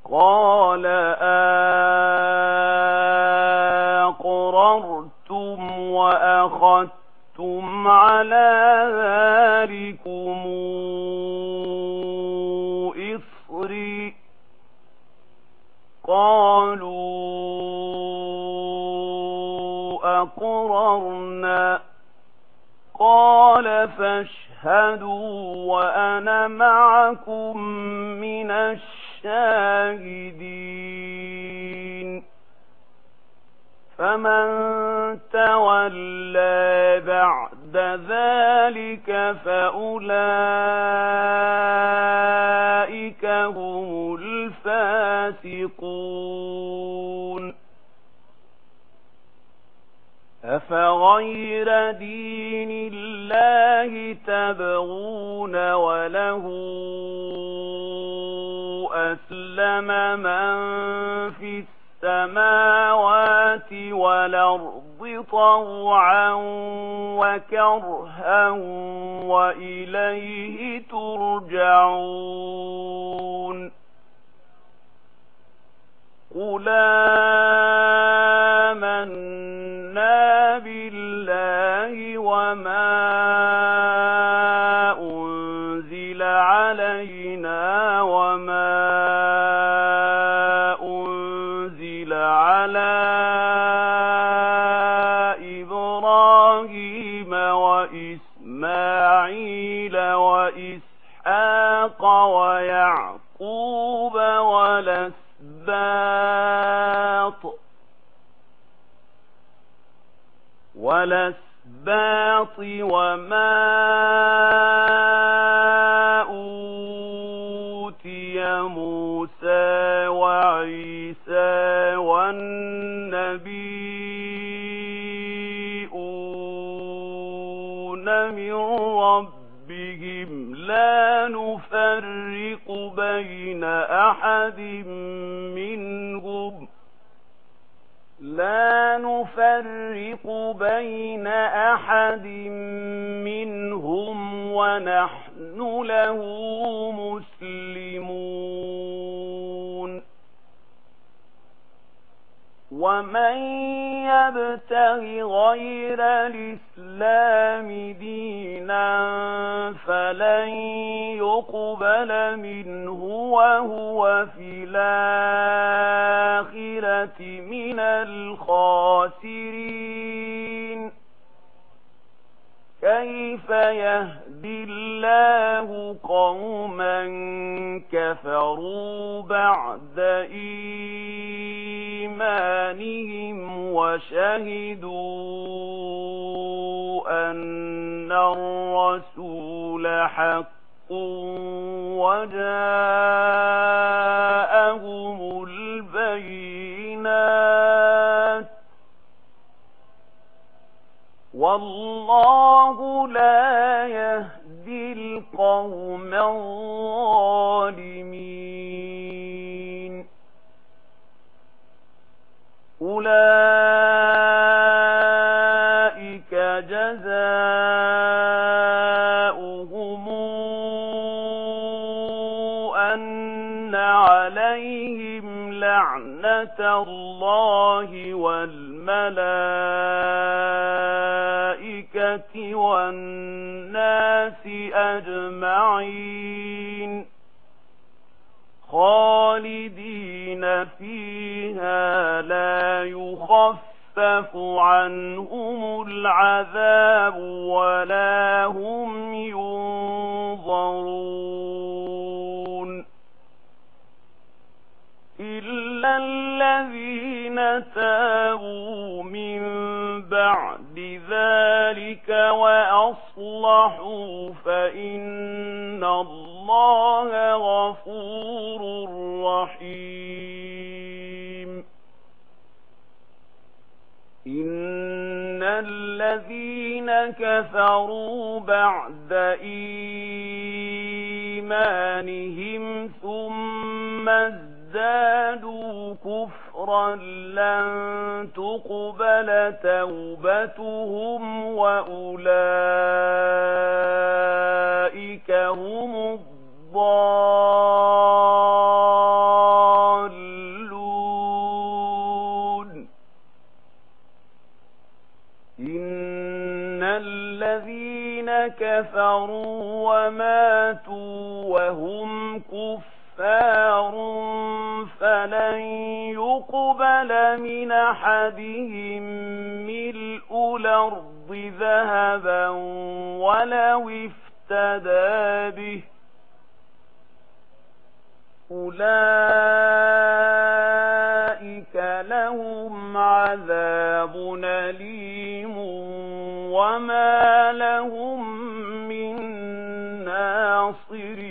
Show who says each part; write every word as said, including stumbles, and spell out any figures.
Speaker 1: قال أقررتم وأخذتم على ذلكم إصري قالوا أقررنا قال فاشهدوا وأنا معكم من الشاهدين فمن تولى بعد ذلك فأولئك هم الفاسقون أفغير دين الله تبغون وله أسلم من في السماوات والأرض طوعا وكرها وإليه ترجعون قل آمنا بالله وما أنزل علينا وما أنزل على إبراهيم وإسماعيل وإسحاق ويعقوب والأسباط والأسباط وما أوتي موسى وعيسى والنبيون من ربهم لا نفرق بين أحد منهم لا نفرق بين أحد منهم ونحن له مسلمون ومن يبتغ غير الإسلام دينا فلن يقبل منه وهو في الآخرة من الخاسرين كيف يهدي الله قوما كفروا بعد إيمانهم وشهدوا أن الرسول حق وجاءهم البينات والله لا يهدي القوم الظالمين أولئك جزاؤهم أن عليهم لعنة الله والملائكة والناس أجمعين خالدين فيها لا يخفف عنهم العذاب ولا هم ينظرون إلا الذين تابوا من بعد ذلك وأصلحوا فإن الله غفور رحيم إن الذين كفروا بعد إيمانهم ثم ازدادوا كفرا لن تقبل توبتهم وأولئك هم الضالون كفروا وماتوا وهم كفار فلن يقبل من أحدهم ملء الأرض ذهبا ولو افتدى به أولئك لهم عذاب أليم وما لهم من ناصرين.